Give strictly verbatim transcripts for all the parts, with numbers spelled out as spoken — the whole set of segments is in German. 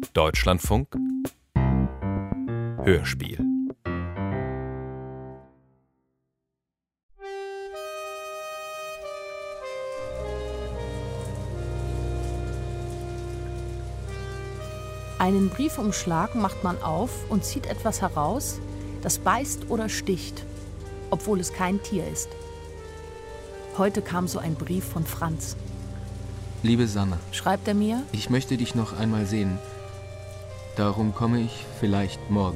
Deutschlandfunk Hörspiel. Einen Briefumschlag macht man auf und zieht etwas heraus, das beißt oder sticht, obwohl es kein Tier ist. Heute kam so ein Brief von Franz. Liebe Sanna, Schreibt er mir? ich möchte dich noch einmal sehen. Darum komme ich vielleicht morgen.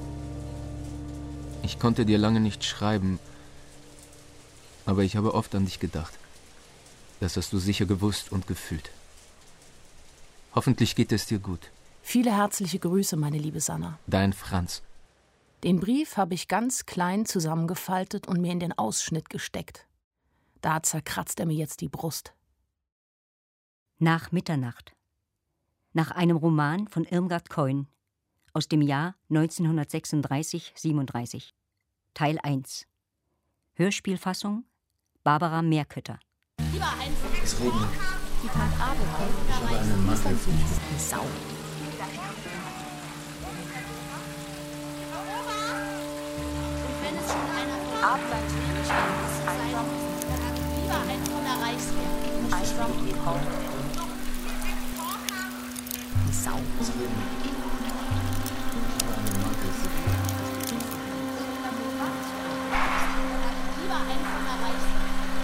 Ich konnte dir lange nicht schreiben, aber ich habe oft an dich gedacht. Das hast du sicher gewusst und gefühlt. Hoffentlich geht es dir gut. Viele herzliche Grüße, meine liebe Sanna. Dein Franz. Den Brief habe ich ganz klein zusammengefaltet und mir in den Ausschnitt gesteckt. Da zerkratzt er mir jetzt die Brust. Nach Mitternacht. Nach einem Roman von Irmgard Keun aus dem Jahr neunzehnhundertsechsunddreißig siebenunddreißig. Teil eins. Hörspielfassung Barbara Meerkötter. Es regnet. Die Tat Adelheid. Ich habe einen Mantel für dich. Die Sau. Abend nicht einsam, dann habe ich lieber einen von der Reichswehr. Einsam wie Frau. Die Sau. Es regnet. Ich habe einen Mantel für dich. Lieber einen von der Reichswehr.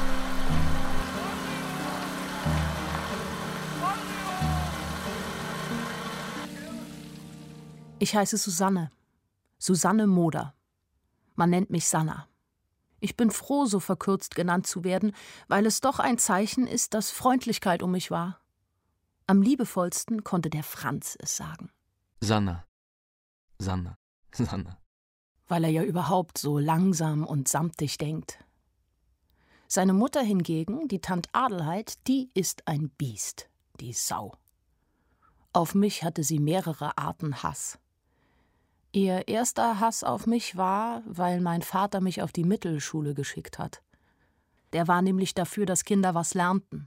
Ich heiße Susanne. Susanne Moder. Man nennt mich Sanna. Ich bin froh, so verkürzt genannt zu werden, weil es doch ein Zeichen ist, dass Freundlichkeit um mich war. Am liebevollsten konnte der Franz es sagen. Sanna. Sanna. Sanna. Weil er ja überhaupt so langsam und samtig denkt. Seine Mutter hingegen, die Tant Adelheid, die ist ein Biest, die Sau. Auf mich hatte sie mehrere Arten Hass. Ihr erster Hass auf mich war, weil mein Vater mich auf die Mittelschule geschickt hat. Der war nämlich dafür, dass Kinder was lernten.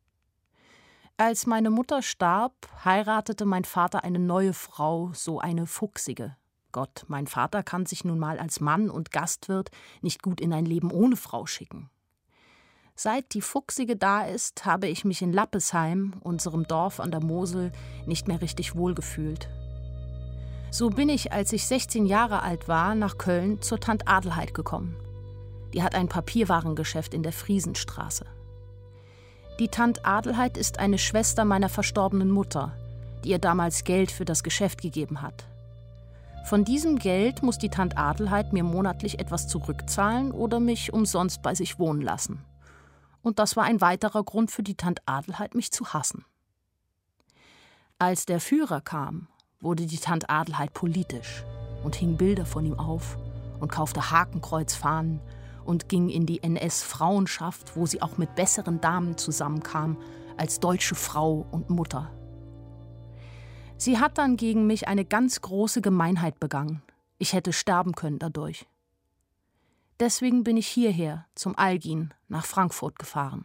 Als meine Mutter starb, heiratete mein Vater eine neue Frau, so eine fuchsige. Gott, mein Vater kann sich nun mal als Mann und Gastwirt nicht gut in ein Leben ohne Frau schicken. Seit die Fuchsige da ist, habe ich mich in Lappesheim, unserem Dorf an der Mosel, nicht mehr richtig wohlgefühlt. So bin ich, als ich sechzehn Jahre alt war, nach Köln zur Tant Adelheid gekommen. Die hat ein Papierwarengeschäft in der Friesenstraße. Die Tant Adelheid ist eine Schwester meiner verstorbenen Mutter, die ihr damals Geld für das Geschäft gegeben hat. Von diesem Geld muss die Tant Adelheid mir monatlich etwas zurückzahlen oder mich umsonst bei sich wohnen lassen. Und das war ein weiterer Grund für die Tant Adelheid, mich zu hassen. Als der Führer kam, wurde die Tant Adelheid politisch und hing Bilder von ihm auf und kaufte Hakenkreuzfahnen und ging in die N S-Frauenschaft, wo sie auch mit besseren Damen zusammenkam als deutsche Frau und Mutter. Sie hat dann gegen mich eine ganz große Gemeinheit begangen. Ich hätte sterben können dadurch. Deswegen bin ich hierher, zum Algin, nach Frankfurt gefahren.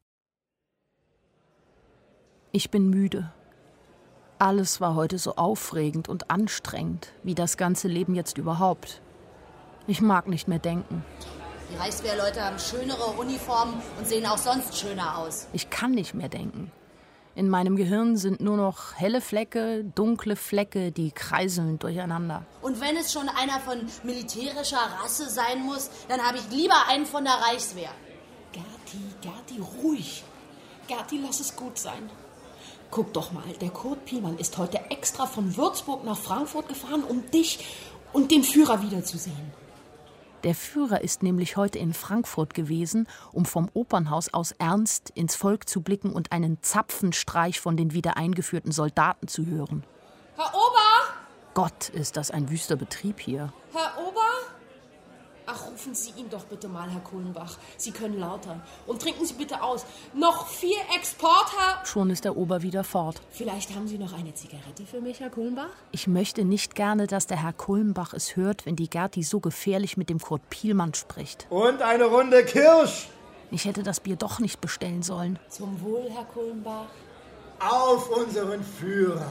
Ich bin müde. Alles war heute so aufregend und anstrengend, wie das ganze Leben jetzt überhaupt. Ich mag nicht mehr denken. Die Reichswehrleute haben schönere Uniformen und sehen auch sonst schöner aus. Ich kann nicht mehr denken. In meinem Gehirn sind nur noch helle Flecke, dunkle Flecke, die kreiseln durcheinander. Und wenn es schon einer von militärischer Rasse sein muss, dann habe ich lieber einen von der Reichswehr. Gerti, Gerti, ruhig. Gerti, lass es gut sein. Guck doch mal, der Kurt Pielmann ist heute extra von Würzburg nach Frankfurt gefahren, um dich und den Führer wiederzusehen. Der Führer ist nämlich heute in Frankfurt gewesen, um vom Opernhaus aus ernst ins Volk zu blicken und einen Zapfenstreich von den wieder eingeführten Soldaten zu hören. Herr Ober! Gott, ist das ein wüster Betrieb hier. Herr Ober? Ach, rufen Sie ihn doch bitte mal, Herr Kohlenbach. Sie können lauter. Und trinken Sie bitte aus. Noch vier Export, Herr... Schon ist der Ober wieder fort. Vielleicht haben Sie noch eine Zigarette für mich, Herr Kohlenbach? Ich möchte nicht gerne, dass der Herr Kulmbach es hört, wenn die Gerti so gefährlich mit dem Kurt Pielmann spricht. Und eine Runde Kirsch. Ich hätte das Bier doch nicht bestellen sollen. Zum Wohl, Herr Kohlenbach. Auf unseren Führer.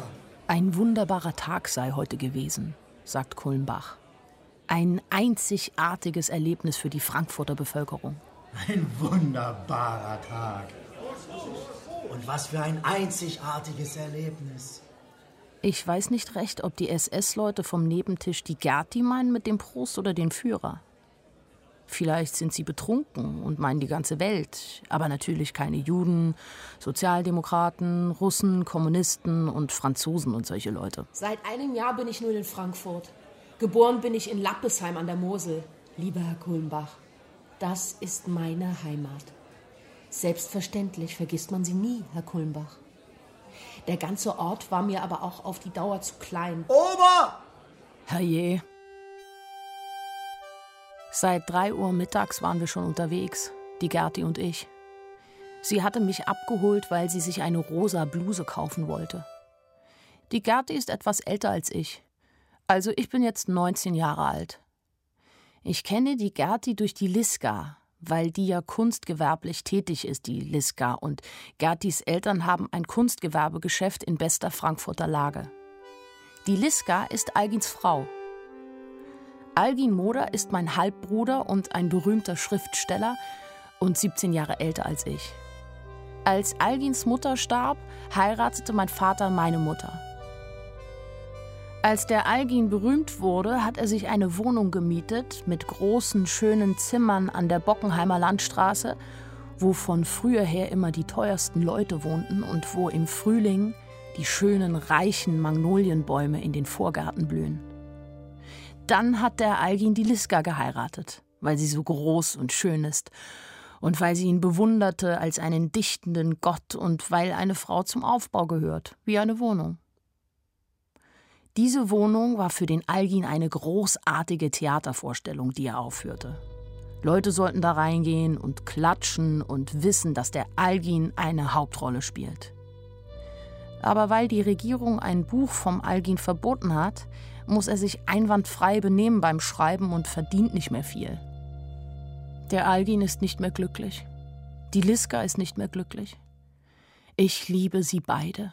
Ein wunderbarer Tag sei heute gewesen, sagt Kulmbach. Ein einzigartiges Erlebnis für die Frankfurter Bevölkerung. Ein wunderbarer Tag. Und was für ein einzigartiges Erlebnis. Ich weiß nicht recht, ob die S S-Leute vom Nebentisch die Gerti meinen mit dem Prost oder den Führer. Vielleicht sind sie betrunken und meinen die ganze Welt, aber natürlich keine Juden, Sozialdemokraten, Russen, Kommunisten und Franzosen und solche Leute. Seit einem Jahr bin ich nun in Frankfurt. Geboren bin ich in Lappesheim an der Mosel. Lieber Herr Kulmbach, das ist meine Heimat. Selbstverständlich vergisst man sie nie, Herr Kulmbach. Der ganze Ort war mir aber auch auf die Dauer zu klein. Ober! Herrje. Seit drei Uhr mittags waren wir schon unterwegs, die Gerti und ich. Sie hatte mich abgeholt, weil sie sich eine rosa Bluse kaufen wollte. Die Gerti ist etwas älter als ich. Also ich bin jetzt neunzehn Jahre alt. Ich kenne die Gerti durch die Liska, weil die ja kunstgewerblich tätig ist, die Liska. Und Gertis Eltern haben ein Kunstgewerbegeschäft in bester Frankfurter Lage. Die Liska ist Algins Frau. Algin Moder ist mein Halbbruder und ein berühmter Schriftsteller und siebzehn Jahre älter als ich. Als Algins Mutter starb, heiratete mein Vater meine Mutter. Als der Algin berühmt wurde, hat er sich eine Wohnung gemietet mit großen, schönen Zimmern an der Bockenheimer Landstraße, wo von früher her immer die teuersten Leute wohnten und wo im Frühling die schönen, reichen Magnolienbäume in den Vorgärten blühen. Dann hat der Algin die Liska geheiratet, weil sie so groß und schön ist und weil sie ihn bewunderte als einen dichtenden Gott und weil eine Frau zum Aufbau gehört, wie eine Wohnung. Diese Wohnung war für den Algin eine großartige Theatervorstellung, die er aufführte. Leute sollten da reingehen und klatschen und wissen, dass der Algin eine Hauptrolle spielt. Aber weil die Regierung ein Buch vom Algin verboten hat, muss er sich einwandfrei benehmen beim Schreiben und verdient nicht mehr viel. Der Algin ist nicht mehr glücklich. Die Liska ist nicht mehr glücklich. Ich liebe sie beide.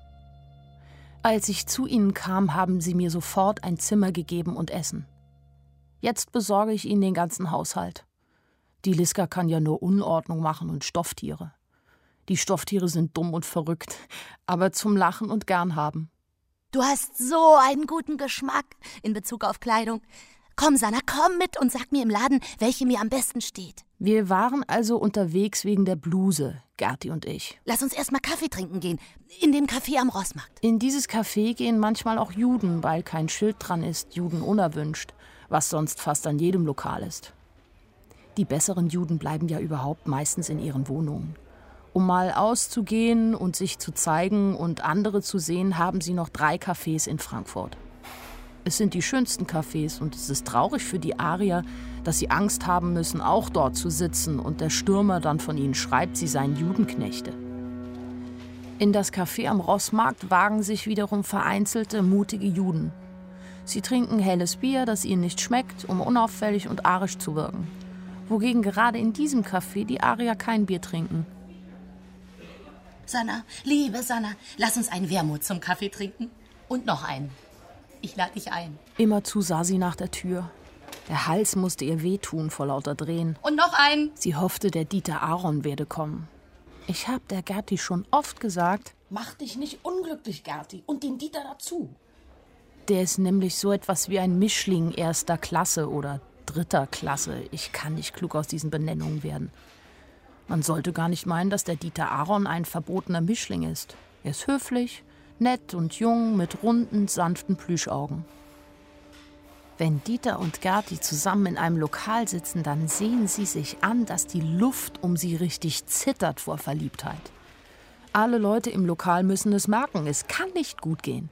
Als ich zu ihnen kam, haben sie mir sofort ein Zimmer gegeben und Essen. Jetzt besorge ich ihnen den ganzen Haushalt. Die Liska kann ja nur Unordnung machen und Stofftiere. Die Stofftiere sind dumm und verrückt, aber zum Lachen und gern haben. Du hast so einen guten Geschmack in Bezug auf Kleidung. Komm, Sanna, komm mit und sag mir im Laden, welche mir am besten steht. Wir waren also unterwegs wegen der Bluse, Gerti und ich. Lass uns erst mal Kaffee trinken gehen, in dem Café am Rossmarkt. In dieses Café gehen manchmal auch Juden, weil kein Schild dran ist, Juden unerwünscht, was sonst fast an jedem Lokal ist. Die besseren Juden bleiben ja überhaupt meistens in ihren Wohnungen. Um mal auszugehen und sich zu zeigen und andere zu sehen, haben sie noch drei Cafés in Frankfurt. Es sind die schönsten Cafés und es ist traurig für die Arier, dass sie Angst haben müssen, auch dort zu sitzen und der Stürmer dann von ihnen schreibt, sie seien Judenknechte. In das Café am Rossmarkt wagen sich wiederum vereinzelte, mutige Juden. Sie trinken helles Bier, das ihnen nicht schmeckt, um unauffällig und arisch zu wirken. Wogegen gerade in diesem Café die Arier kein Bier trinken. Sanna, liebe Sanna, lass uns einen Wermut zum Kaffee trinken. Und noch einen. Ich lade dich ein. Immerzu sah sie nach der Tür. Der Hals musste ihr wehtun vor lauter Drehen. Und noch einen. Sie hoffte, der Dieter Aaron werde kommen. Ich hab der Gerti schon oft gesagt, Mach dich nicht unglücklich, Gerti, und den Dieter dazu. der ist nämlich so etwas wie ein Mischling erster Klasse oder dritter Klasse. Ich kann nicht klug aus diesen Benennungen werden. Man sollte gar nicht meinen, dass der Dieter Aaron ein verbotener Mischling ist. Er ist höflich, nett und jung mit runden, sanften Plüschaugen. Wenn Dieter und Gerti zusammen in einem Lokal sitzen, dann sehen sie sich an, dass die Luft um sie richtig zittert vor Verliebtheit. Alle Leute im Lokal müssen es merken, es kann nicht gut gehen.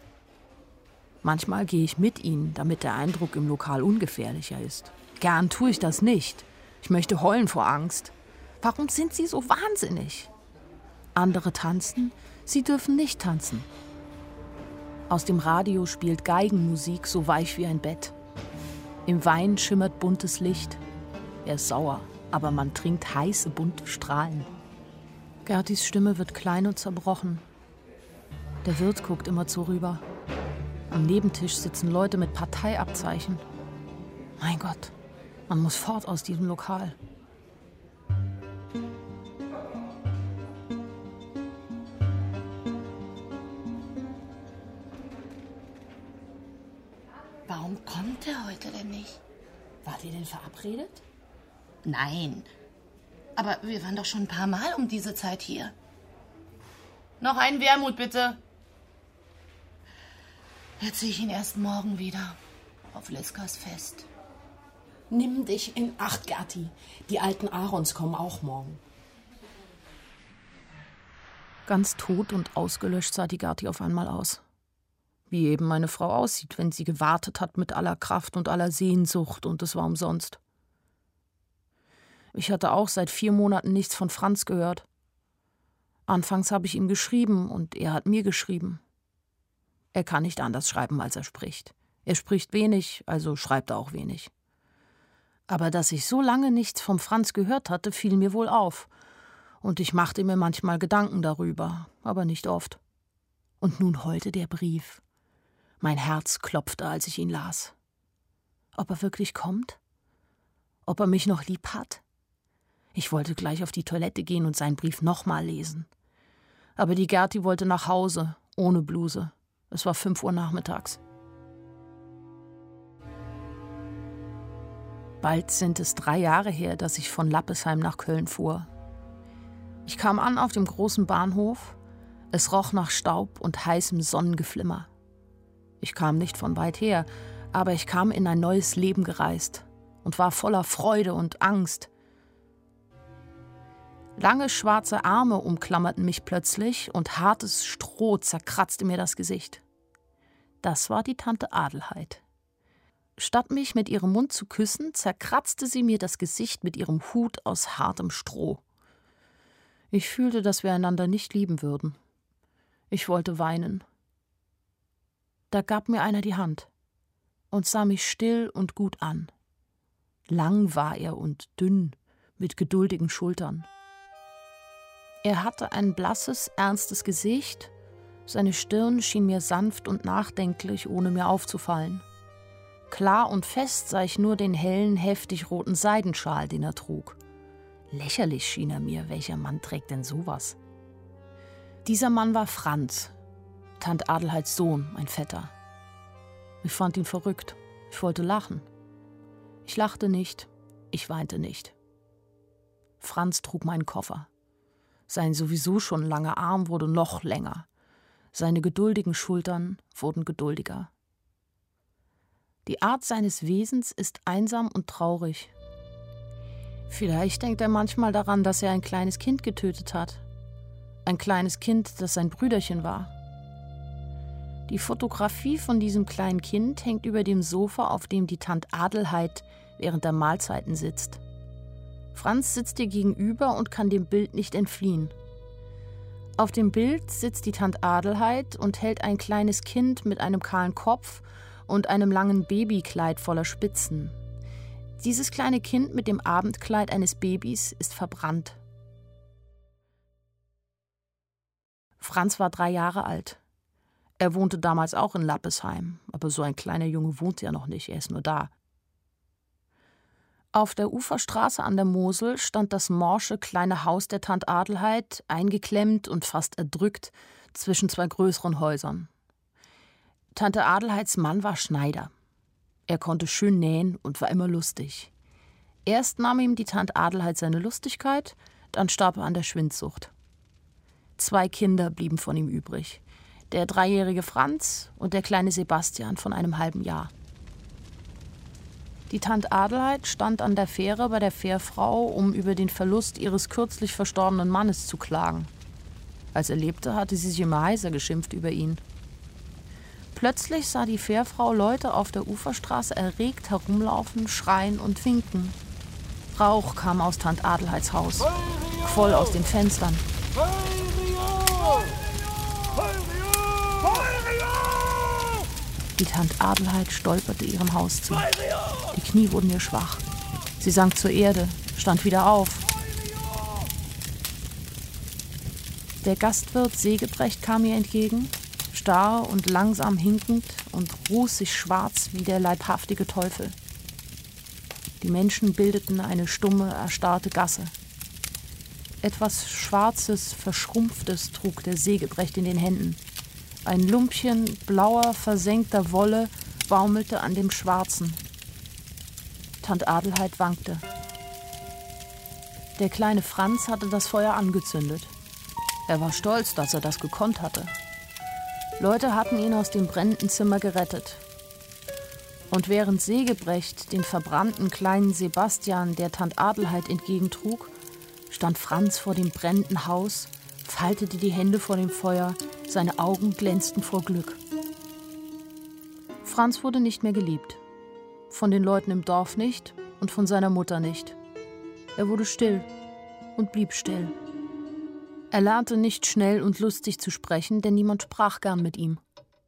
Manchmal gehe ich mit ihnen, damit der Eindruck im Lokal ungefährlicher ist. Gern tue ich das nicht. Ich möchte heulen vor Angst. Warum sind sie so wahnsinnig? Andere tanzen, sie dürfen nicht tanzen. Aus dem Radio spielt Geigenmusik so weich wie ein Bett. Im Wein schimmert buntes Licht. Er ist sauer, aber man trinkt heiße, bunte Strahlen. Gertis Stimme wird klein und zerbrochen. Der Wirt guckt immerzu rüber. Am Nebentisch sitzen Leute mit Parteiabzeichen. Mein Gott, man muss fort aus diesem Lokal. Warum kommt er heute denn nicht? Wart ihr denn verabredet? Nein. Aber wir waren doch schon ein paar Mal um diese Zeit hier. Noch einen Wermut, bitte. Jetzt sehe ich ihn erst morgen wieder. Auf Liskas Fest. Nimm dich in Acht, Gerti. Die alten Aarons kommen auch morgen. Ganz tot und ausgelöscht sah die Gerti auf einmal aus. Wie eben meine Frau aussieht, wenn sie gewartet hat mit aller Kraft und aller Sehnsucht, und es war umsonst. Ich hatte auch seit vier Monaten nichts von Franz gehört. Anfangs habe ich ihm geschrieben und er hat mir geschrieben. Er kann nicht anders schreiben, als er spricht. Er spricht wenig, also schreibt er auch wenig. Aber dass ich so lange nichts vom Franz gehört hatte, fiel mir wohl auf. Und ich machte mir manchmal Gedanken darüber, aber nicht oft. Und nun heute der Brief. Mein Herz klopfte, als ich ihn las. Ob er wirklich kommt? Ob er mich noch lieb hat? Ich wollte gleich auf die Toilette gehen und seinen Brief nochmal lesen. Aber die Gerti wollte nach Hause, ohne Bluse. Es war fünf Uhr nachmittags. Bald sind es drei Jahre her, dass ich von Lappesheim nach Köln fuhr. Ich kam an auf dem großen Bahnhof. Es roch nach Staub und heißem Sonnengeflimmer. Ich kam nicht von weit her, aber ich kam in ein neues Leben gereist und war voller Freude und Angst. Lange schwarze Arme umklammerten mich plötzlich und hartes Stroh zerkratzte mir das Gesicht. Das war die Tante Adelheid. Statt mich mit ihrem Mund zu küssen, zerkratzte sie mir das Gesicht mit ihrem Hut aus hartem Stroh. Ich fühlte, dass wir einander nicht lieben würden. Ich wollte weinen. Da gab mir einer die Hand und sah mich still und gut an. Lang war er und dünn, mit geduldigen Schultern. Er hatte ein blasses, ernstes Gesicht, seine Stirn schien mir sanft und nachdenklich, ohne mir aufzufallen. Klar und fest sah ich nur den hellen, heftig roten Seidenschal, den er trug. Lächerlich schien er mir, welcher Mann trägt denn sowas? Dieser Mann war Franz, Tante Adelheids Sohn, mein Vetter. Ich fand ihn verrückt. Ich wollte lachen. Ich lachte nicht, ich weinte nicht. Franz trug meinen Koffer. Sein sowieso schon langer Arm wurde noch länger. Seine geduldigen Schultern wurden geduldiger. Die Art seines Wesens ist einsam und traurig. Vielleicht denkt er manchmal daran, dass er ein kleines Kind getötet hat. Ein kleines Kind, das sein Brüderchen war. Die Fotografie von diesem kleinen Kind hängt über dem Sofa, auf dem die Tante Adelheid während der Mahlzeiten sitzt. Franz sitzt ihr gegenüber und kann dem Bild nicht entfliehen. Auf dem Bild sitzt die Tante Adelheid und hält ein kleines Kind mit einem kahlen Kopf und einem langen Babykleid voller Spitzen. Dieses kleine Kind mit dem Abendkleid eines Babys ist verbrannt. Franz war drei Jahre alt. Er wohnte damals auch in Lappesheim, aber so ein kleiner Junge wohnt ja noch nicht, er ist nur da. Auf der Uferstraße an der Mosel stand das morsche kleine Haus der Tante Adelheid, eingeklemmt und fast erdrückt zwischen zwei größeren Häusern. Tante Adelheids Mann war Schneider. Er konnte schön nähen und war immer lustig. Erst nahm ihm die Tante Adelheid seine Lustigkeit, dann starb er an der Schwindsucht. Zwei Kinder blieben von ihm übrig. Der dreijährige Franz und der kleine Sebastian von einem halben Jahr. Die Tante Adelheid stand an der Fähre bei der Fährfrau, um über den Verlust ihres kürzlich verstorbenen Mannes zu klagen. Als er lebte, hatte sie sich immer heiser geschimpft über ihn. Plötzlich sah die Fährfrau Leute auf der Uferstraße erregt herumlaufen, schreien und winken. Rauch kam aus Tante Adelheids Haus, quoll aus den Fenstern. Die Tante Adelheid stolperte ihrem Haus zu. Die Knie wurden ihr schwach. Sie sank zur Erde, stand wieder auf. Der Gastwirt Segebrecht kam ihr entgegen, starr und langsam hinkend und rußig schwarz wie der leibhaftige Teufel. Die Menschen bildeten eine stumme, erstarrte Gasse. Etwas Schwarzes, Verschrumpftes trug der Sägebrecht in den Händen. Ein Lumpchen blauer, versenkter Wolle baumelte an dem Schwarzen. Tant Adelheid wankte. Der kleine Franz hatte das Feuer angezündet. Er war stolz, dass er das gekonnt hatte. Leute hatten ihn aus dem brennenden Zimmer gerettet. Und während Sägebrecht den verbrannten kleinen Sebastian der Tant Adelheid entgegentrug, stand Franz vor dem brennenden Haus, faltete die Hände vor dem Feuer, seine Augen glänzten vor Glück. Franz wurde nicht mehr geliebt. Von den Leuten im Dorf nicht und von seiner Mutter nicht. Er wurde still und blieb still. Er lernte nicht schnell und lustig zu sprechen, denn niemand sprach gern mit ihm.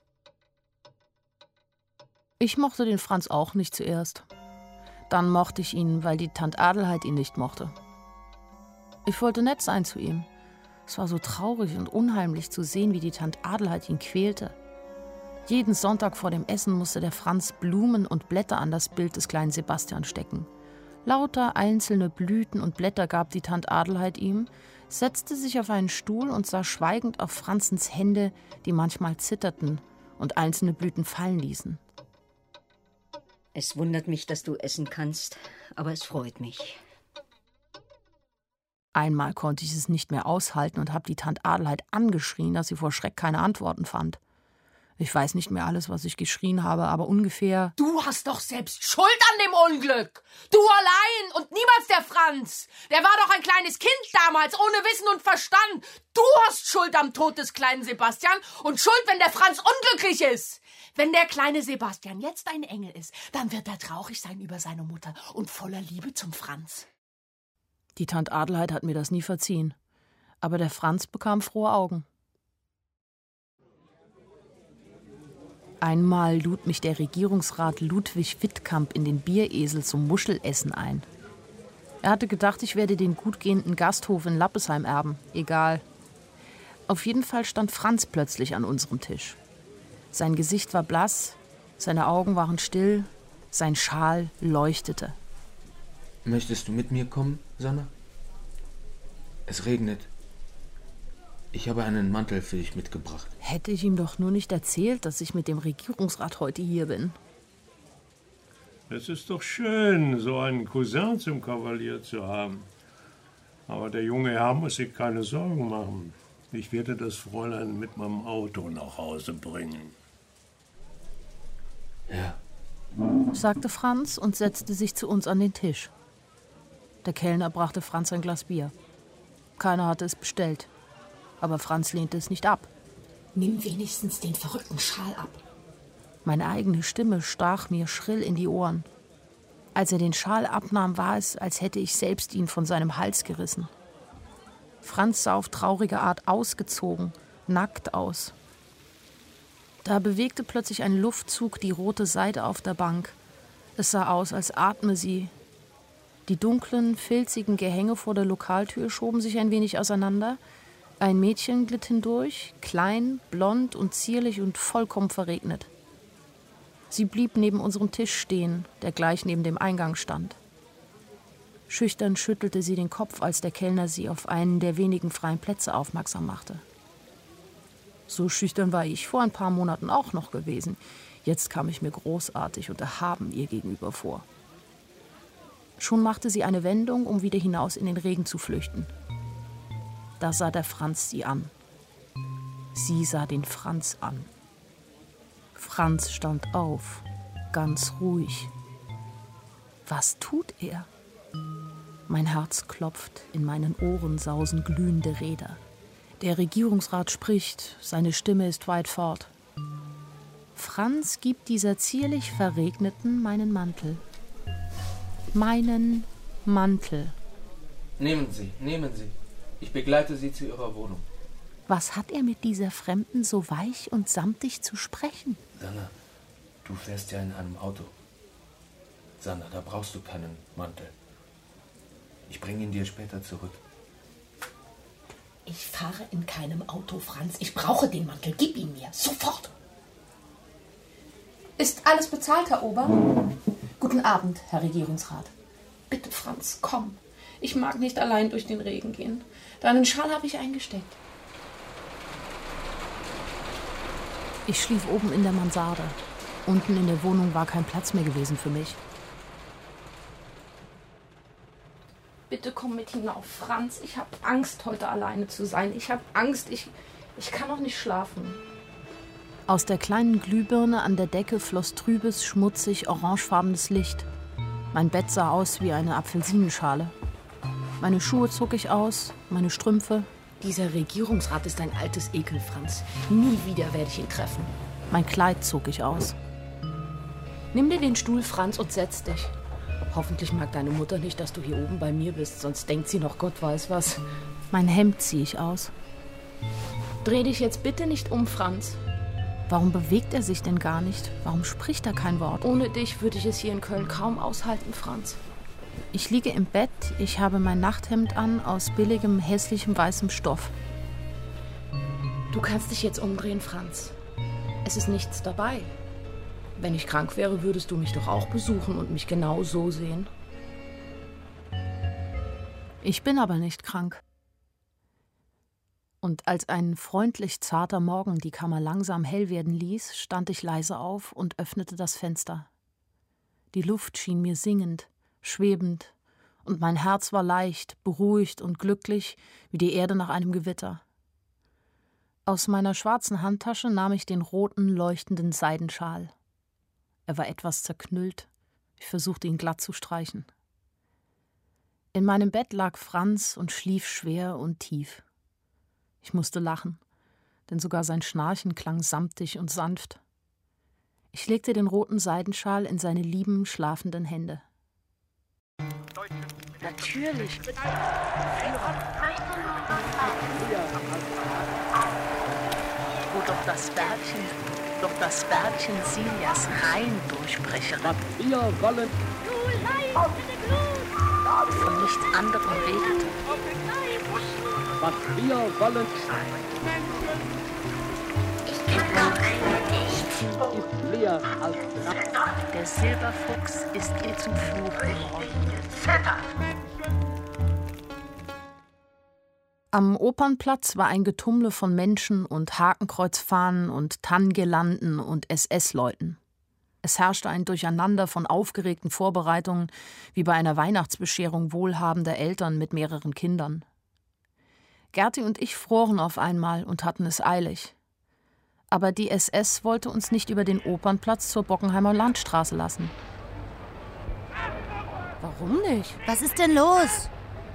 Ich mochte den Franz auch nicht zuerst. Dann mochte ich ihn, weil die Tant Adelheid ihn nicht mochte. Ich wollte nett sein zu ihm. Es war so traurig und unheimlich zu sehen, wie die Tant Adelheid ihn quälte. Jeden Sonntag vor dem Essen musste der Franz Blumen und Blätter an das Bild des kleinen Sebastian stecken. Lauter einzelne Blüten und Blätter gab die Tant Adelheid ihm, setzte sich auf einen Stuhl und sah schweigend auf Franzens Hände, die manchmal zitterten und einzelne Blüten fallen ließen. Es wundert mich, dass du essen kannst, aber es freut mich. Einmal konnte ich es nicht mehr aushalten und habe die Tant Adelheid angeschrien, dass sie vor Schreck keine Antworten fand. Ich weiß nicht mehr alles, was ich geschrien habe, aber ungefähr: Du hast doch selbst Schuld an dem Unglück. Du allein und niemals der Franz. Der war doch ein kleines Kind damals, ohne Wissen und Verstand. Du hast Schuld am Tod des kleinen Sebastian und Schuld, wenn der Franz unglücklich ist. Wenn der kleine Sebastian jetzt ein Engel ist, dann wird er traurig sein über seine Mutter und voller Liebe zum Franz. Die Tant Adelheid hat mir das nie verziehen. Aber der Franz bekam frohe Augen. Einmal lud mich der Regierungsrat Ludwig Wittkamp in den Bieresel zum Muschelessen ein. Er hatte gedacht, ich werde den gutgehenden Gasthof in Lappesheim erben. Egal. Auf jeden Fall stand Franz plötzlich an unserem Tisch. Sein Gesicht war blass, seine Augen waren still, sein Schal leuchtete. Möchtest du mit mir kommen, Sanna? Es regnet. Ich habe einen Mantel für dich mitgebracht. Hätte ich ihm doch nur nicht erzählt, dass ich mit dem Regierungsrat heute hier bin. Es ist doch schön, so einen Cousin zum Kavalier zu haben. Aber der junge Herr muss sich keine Sorgen machen. Ich werde das Fräulein mit meinem Auto nach Hause bringen. Ja, sagte Franz und setzte sich zu uns an den Tisch. Der Kellner brachte Franz ein Glas Bier. Keiner hatte es bestellt. Aber Franz lehnte es nicht ab. Nimm wenigstens den verrückten Schal ab. Meine eigene Stimme stach mir schrill in die Ohren. Als er den Schal abnahm, war es, als hätte ich selbst ihn von seinem Hals gerissen. Franz sah auf traurige Art ausgezogen, nackt aus. Da bewegte plötzlich ein Luftzug die rote Seide auf der Bank. Es sah aus, als atme sie. Die dunklen, filzigen Gehänge vor der Lokaltür schoben sich ein wenig auseinander. Ein Mädchen glitt hindurch, klein, blond und zierlich und vollkommen verregnet. Sie blieb neben unserem Tisch stehen, der gleich neben dem Eingang stand. Schüchtern schüttelte sie den Kopf, als der Kellner sie auf einen der wenigen freien Plätze aufmerksam machte. So schüchtern war ich vor ein paar Monaten auch noch gewesen. Jetzt kam ich mir großartig und erhaben ihr gegenüber vor. Schon machte sie eine Wendung, um wieder hinaus in den Regen zu flüchten. Da sah der Franz sie an. Sie sah den Franz an. Franz stand auf, ganz ruhig. Was tut er? Mein Herz klopft, in meinen Ohren sausen glühende Räder. Der Regierungsrat spricht, seine Stimme ist weit fort. Franz gibt dieser zierlich Verregneten meinen Mantel. Meinen Mantel. Nehmen Sie, nehmen Sie. Ich begleite Sie zu Ihrer Wohnung. Was hat er mit dieser Fremden so weich und samtig zu sprechen? Sanna, du fährst ja in einem Auto. Sanna, da brauchst du keinen Mantel. Ich bringe ihn dir später zurück. Ich fahre in keinem Auto, Franz. Ich brauche den Mantel. Gib ihn mir. Sofort. Ist alles bezahlt, Herr Ober? Guten Abend, Herr Regierungsrat. Bitte, Franz, komm. Ich mag nicht allein durch den Regen gehen. Deinen Schal habe ich eingesteckt. Ich schlief oben in der Mansarde. Unten in der Wohnung war kein Platz mehr gewesen für mich. Bitte komm mit hinauf, Franz. Ich habe Angst, heute alleine zu sein. Ich habe Angst. Ich, ich kann noch nicht schlafen. Aus der kleinen Glühbirne an der Decke floss trübes, schmutzig, orangefarbenes Licht. Mein Bett sah aus wie eine Apfelsinenschale. Meine Schuhe zog ich aus, meine Strümpfe. Dieser Regierungsrat ist ein altes Ekel, Franz. Nie wieder werde ich ihn treffen. Mein Kleid zog ich aus. Nimm dir den Stuhl, Franz, und setz dich. Hoffentlich mag deine Mutter nicht, dass du hier oben bei mir bist, sonst denkt sie noch Gott weiß was. Mein Hemd ziehe ich aus. Dreh dich jetzt bitte nicht um, Franz. Warum bewegt er sich denn gar nicht? Warum spricht er kein Wort? Ohne dich würde ich es hier in Köln kaum aushalten, Franz. Ich liege im Bett, ich habe mein Nachthemd an aus billigem, hässlichem, weißem Stoff. Du kannst dich jetzt umdrehen, Franz. Es ist nichts dabei. Wenn ich krank wäre, würdest du mich doch auch besuchen und mich genau so sehen. Ich bin aber nicht krank. Und als ein freundlich zarter Morgen die Kammer langsam hell werden ließ, stand ich leise auf und öffnete das Fenster. Die Luft schien mir singend, schwebend, und mein Herz war leicht, beruhigt und glücklich wie die Erde nach einem Gewitter. Aus meiner schwarzen Handtasche nahm ich den roten, leuchtenden Seidenschal. Er war etwas zerknüllt. Ich versuchte, ihn glatt zu streichen. In meinem Bett lag Franz und schlief schwer und tief. Ich musste lachen, denn sogar sein Schnarchen klang samtig und sanft. Ich legte den roten Seidenschal in seine lieben, schlafenden Hände. Natürlich. Wo doch das Bärtchen, doch das Bärtchen Silias rein durchbrecherin. Was wir wollen. Von nichts anderem redete. Was wir wollen. Ich kenne noch ein Gedicht. Ist leer als Nacht. Der Silberfuchs ist ihr zum Fluch geworden. Am Opernplatz war ein Getummel von Menschen und Hakenkreuzfahnen und Tannengirlanden und S S-Leuten. Es herrschte ein Durcheinander von aufgeregten Vorbereitungen, wie bei einer Weihnachtsbescherung wohlhabender Eltern mit mehreren Kindern. Gerti und ich froren auf einmal und hatten es eilig. Aber die S S wollte uns nicht über den Opernplatz zur Bockenheimer Landstraße lassen. Warum nicht? Was ist denn los?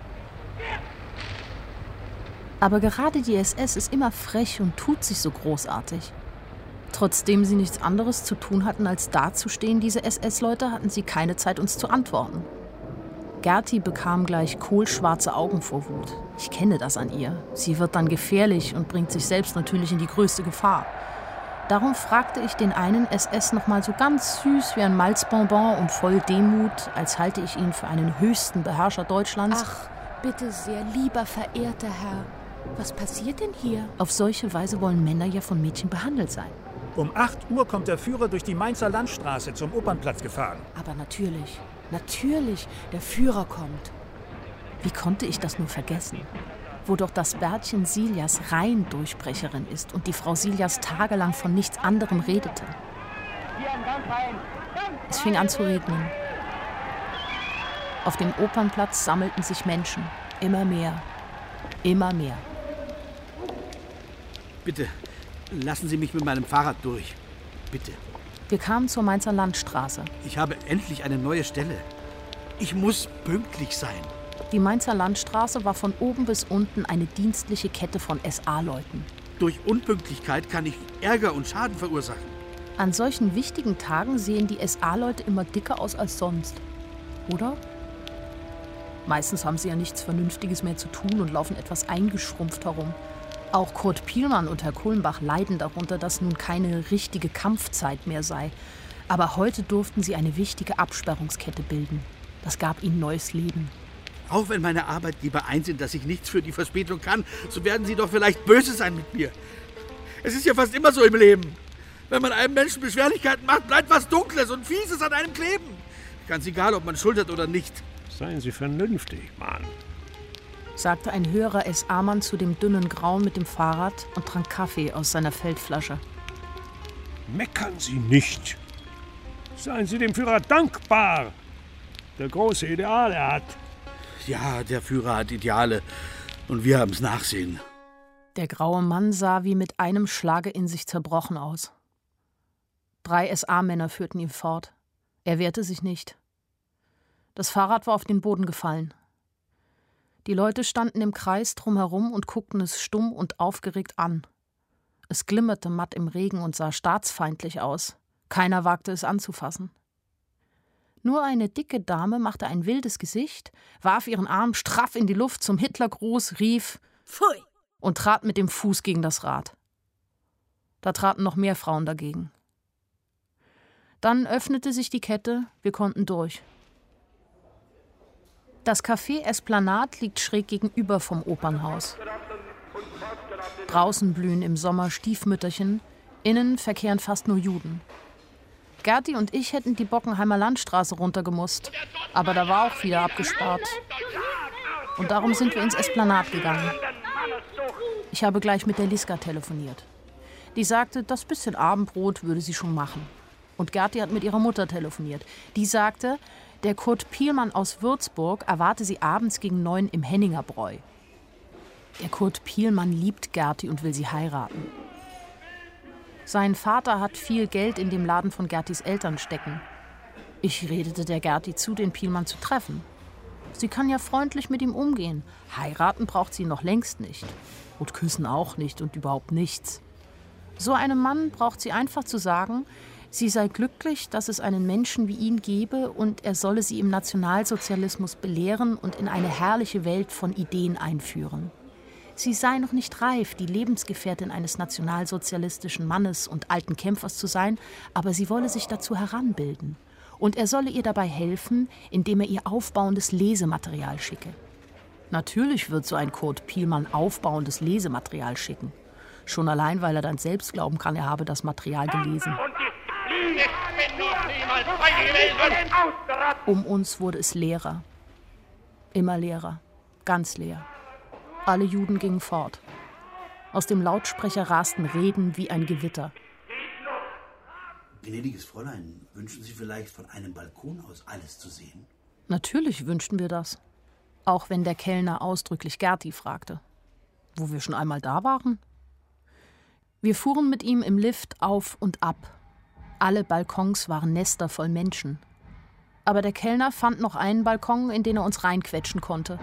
Aber gerade die S S ist immer frech und tut sich so großartig. Trotzdem sie nichts anderes zu tun hatten, als dazustehen, diese S S-Leute, hatten sie keine Zeit, uns zu antworten. Gerti bekam gleich kohlschwarze Augen vor Wut. Ich kenne das an ihr. Sie wird dann gefährlich und bringt sich selbst natürlich in die größte Gefahr. Darum fragte ich den einen S S noch mal so ganz süß wie ein Malzbonbon und voll Demut, als halte ich ihn für einen höchsten Beherrscher Deutschlands. Ach, bitte sehr, lieber verehrter Herr. Was passiert denn hier? Auf solche Weise wollen Männer ja von Mädchen behandelt sein. Um acht Uhr kommt der Führer durch die Mainzer Landstraße zum Opernplatz gefahren. Aber natürlich, natürlich, der Führer kommt. Wie konnte ich das nur vergessen? Wo doch das Bärtchen Silias rein Durchbrecherin ist und die Frau Silias tagelang von nichts anderem redete. Es fing an zu regnen. Auf dem Opernplatz sammelten sich Menschen. Immer mehr. Immer mehr. Bitte, lassen Sie mich mit meinem Fahrrad durch. Bitte. Wir kamen zur Mainzer Landstraße. Ich habe endlich eine neue Stelle. Ich muss pünktlich sein. Die Mainzer Landstraße war von oben bis unten eine dienstliche Kette von S A-Leuten. Durch Unpünktlichkeit kann ich Ärger und Schaden verursachen. An solchen wichtigen Tagen sehen die S A-Leute immer dicker aus als sonst. Oder? Meistens haben sie ja nichts Vernünftiges mehr zu tun und laufen etwas eingeschrumpft herum. Auch Kurt Pielmann und Herr Kulmbach leiden darunter, dass nun keine richtige Kampfzeit mehr sei. Aber heute durften sie eine wichtige Absperrungskette bilden. Das gab ihnen neues Leben. Auch wenn meine Arbeitgeber einsehen, dass ich nichts für die Verspätung kann, so werden sie doch vielleicht böse sein mit mir. Es ist ja fast immer so im Leben. Wenn man einem Menschen Beschwerlichkeiten macht, bleibt was Dunkles und Fieses an einem kleben. Ganz egal, ob man Schuld hat oder nicht. Seien Sie vernünftig, Mann, sagte ein höherer S A-Mann zu dem dünnen Grauen mit dem Fahrrad und trank Kaffee aus seiner Feldflasche. Meckern Sie nicht. Seien Sie dem Führer dankbar, der große Ideale hat. Ja, der Führer hat Ideale und wir haben's Nachsehen. Der graue Mann sah wie mit einem Schlage in sich zerbrochen aus. Drei S A-Männer führten ihn fort. Er wehrte sich nicht. Das Fahrrad war auf den Boden gefallen. Die Leute standen im Kreis drumherum und guckten es stumm und aufgeregt an. Es glimmerte matt im Regen und sah staatsfeindlich aus. Keiner wagte es anzufassen. Nur eine dicke Dame machte ein wildes Gesicht, warf ihren Arm straff in die Luft zum Hitlergruß, rief »Pfui!« und trat mit dem Fuß gegen das Rad. Da traten noch mehr Frauen dagegen. Dann öffnete sich die Kette, wir konnten durch. Das Café Esplanade liegt schräg gegenüber vom Opernhaus. Draußen blühen im Sommer Stiefmütterchen, innen verkehren fast nur Juden. Gerti und ich hätten die Bockenheimer Landstraße runtergemusst, aber da war auch wieder abgesperrt. Und darum sind wir ins Esplanade gegangen. Ich habe gleich mit der Liska telefoniert. Die sagte, das bisschen Abendbrot würde sie schon machen. Und Gerti hat mit ihrer Mutter telefoniert. Die sagte, der Kurt Pielmann aus Würzburg erwarte sie abends gegen neun im Henningerbräu. Der Kurt Pielmann liebt Gerti und will sie heiraten. Sein Vater hat viel Geld in dem Laden von Gertis Eltern stecken. Ich redete der Gerti zu, den Pielmann zu treffen. Sie kann ja freundlich mit ihm umgehen. Heiraten braucht sie noch längst nicht. Und küssen auch nicht und überhaupt nichts. So einem Mann braucht sie einfach zu sagen, sie sei glücklich, dass es einen Menschen wie ihn gebe und er solle sie im Nationalsozialismus belehren und in eine herrliche Welt von Ideen einführen. Sie sei noch nicht reif, die Lebensgefährtin eines nationalsozialistischen Mannes und alten Kämpfers zu sein, aber sie wolle sich dazu heranbilden. Und er solle ihr dabei helfen, indem er ihr aufbauendes Lesematerial schicke. Natürlich wird so ein Kurt Pielmann aufbauendes Lesematerial schicken. Schon allein, weil er dann selbst glauben kann, er habe das Material gelesen. Um uns wurde es leerer. Immer leerer. Ganz leer. Alle Juden gingen fort. Aus dem Lautsprecher rasten Reden wie ein Gewitter. Gnädiges Fräulein, wünschen Sie vielleicht von einem Balkon aus alles zu sehen? Natürlich wünschten wir das. Auch wenn der Kellner ausdrücklich Gerti fragte. Wo wir schon einmal da waren? Wir fuhren mit ihm im Lift auf und ab. Alle Balkons waren Nester voll Menschen. Aber der Kellner fand noch einen Balkon, in den er uns reinquetschen konnte.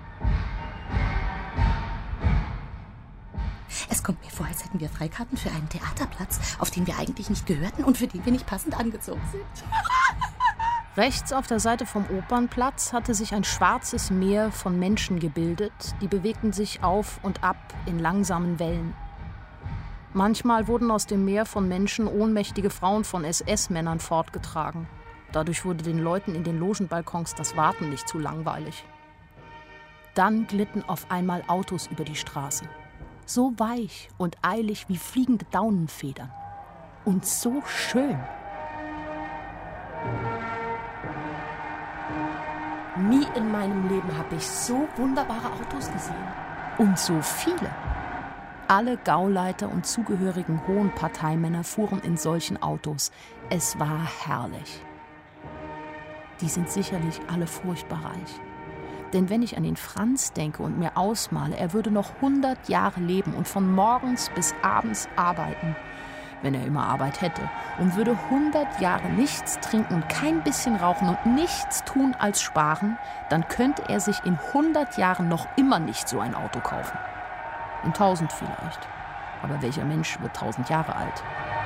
Es kommt mir vor, als hätten wir Freikarten für einen Theaterplatz, auf den wir eigentlich nicht gehörten und für den wir nicht passend angezogen sind. Rechts auf der Seite vom Opernplatz hatte sich ein schwarzes Meer von Menschen gebildet, die bewegten sich auf und ab in langsamen Wellen. Manchmal wurden aus dem Meer von Menschen ohnmächtige Frauen von S S-Männern fortgetragen. Dadurch wurde den Leuten in den Logenbalkons das Warten nicht zu langweilig. Dann glitten auf einmal Autos über die Straße. So weich und eilig wie fliegende Daunenfedern. Und so schön. Nie in meinem Leben habe ich so wunderbare Autos gesehen. Und so viele. Alle Gauleiter und zugehörigen hohen Parteimänner fuhren in solchen Autos. Es war herrlich. Die sind sicherlich alle furchtbar reich. Denn wenn ich an den Franz denke und mir ausmale, er würde noch hundert Jahre leben und von morgens bis abends arbeiten, wenn er immer Arbeit hätte, und würde hundert Jahre nichts trinken, kein bisschen rauchen und nichts tun als sparen, dann könnte er sich in hundert Jahren noch immer nicht so ein Auto kaufen. In tausend vielleicht. Aber welcher Mensch wird tausend Jahre alt?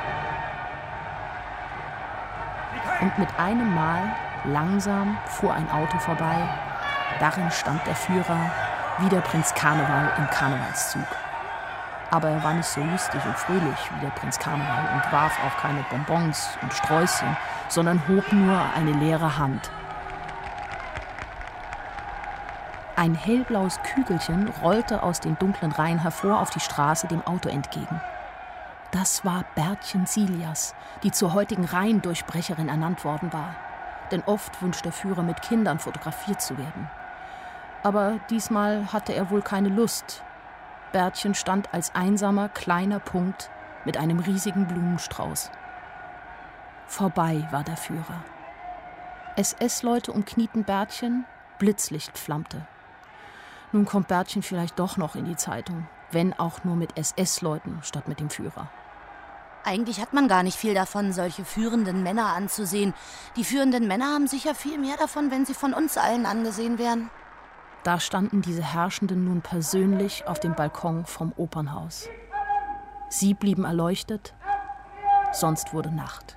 Und mit einem Mal, langsam, fuhr ein Auto vorbei. Darin stand der Führer, wie der Prinz Karneval im Karnevalszug. Aber er war nicht so lustig und fröhlich wie der Prinz Karneval und warf auch keine Bonbons und Sträußchen, sondern hob nur eine leere Hand. Ein hellblaues Kügelchen rollte aus den dunklen Reihen hervor auf die Straße dem Auto entgegen. Das war Bertchen Silias, die zur heutigen Reihendurchbrecherin ernannt worden war. Denn oft wünscht der Führer, mit Kindern fotografiert zu werden. Aber diesmal hatte er wohl keine Lust. Bertchen stand als einsamer, kleiner Punkt mit einem riesigen Blumenstrauß. Vorbei war der Führer. S S-Leute umknieten Bertchen, Blitzlicht flammte. Nun kommt Bertchen vielleicht doch noch in die Zeitung, wenn auch nur mit S S-Leuten statt mit dem Führer. Eigentlich hat man gar nicht viel davon, solche führenden Männer anzusehen. Die führenden Männer haben sicher viel mehr davon, wenn sie von uns allen angesehen werden. Da standen diese Herrschenden nun persönlich auf dem Balkon vom Opernhaus. Sie blieben erleuchtet, sonst wurde Nacht.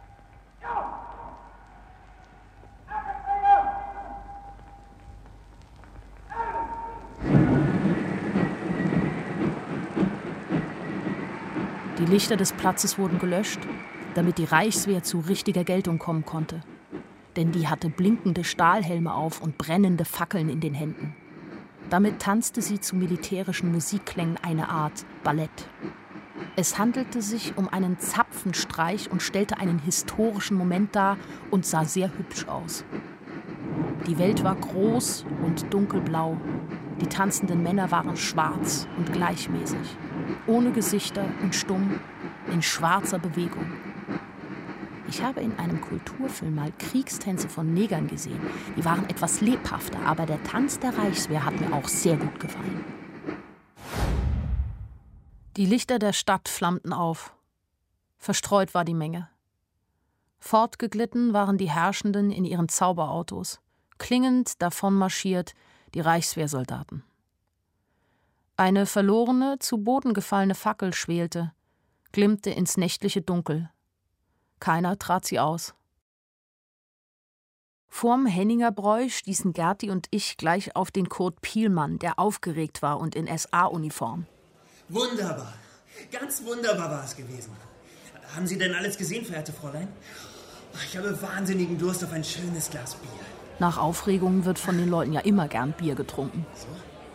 Die Lichter des Platzes wurden gelöscht, damit die Reichswehr zu richtiger Geltung kommen konnte. Denn die hatte blinkende Stahlhelme auf und brennende Fackeln in den Händen. Damit tanzte sie zu militärischen Musikklängen eine Art Ballett. Es handelte sich um einen Zapfenstreich und stellte einen historischen Moment dar und sah sehr hübsch aus. Die Welt war groß und dunkelblau. Die tanzenden Männer waren schwarz und gleichmäßig, ohne Gesichter und stumm, in schwarzer Bewegung. Ich habe in einem Kulturfilm mal Kriegstänze von Negern gesehen. Die waren etwas lebhafter, aber der Tanz der Reichswehr hat mir auch sehr gut gefallen. Die Lichter der Stadt flammten auf. Verstreut war die Menge. Fortgeglitten waren die Herrschenden in ihren Zauberautos, klingend davonmarschiert die Reichswehrsoldaten. Eine verlorene, zu Boden gefallene Fackel schwelte, glimmte ins nächtliche Dunkel. Keiner trat sie aus. Vorm Henningerbräu stießen Gerti und ich gleich auf den Kurt Pielmann, der aufgeregt war und in S A-Uniform. Wunderbar, ganz wunderbar war es gewesen. Haben Sie denn alles gesehen, verehrte Fräulein? Ich habe wahnsinnigen Durst auf ein schönes Glas Bier. Nach Aufregungen wird von den Leuten ja immer gern Bier getrunken. So.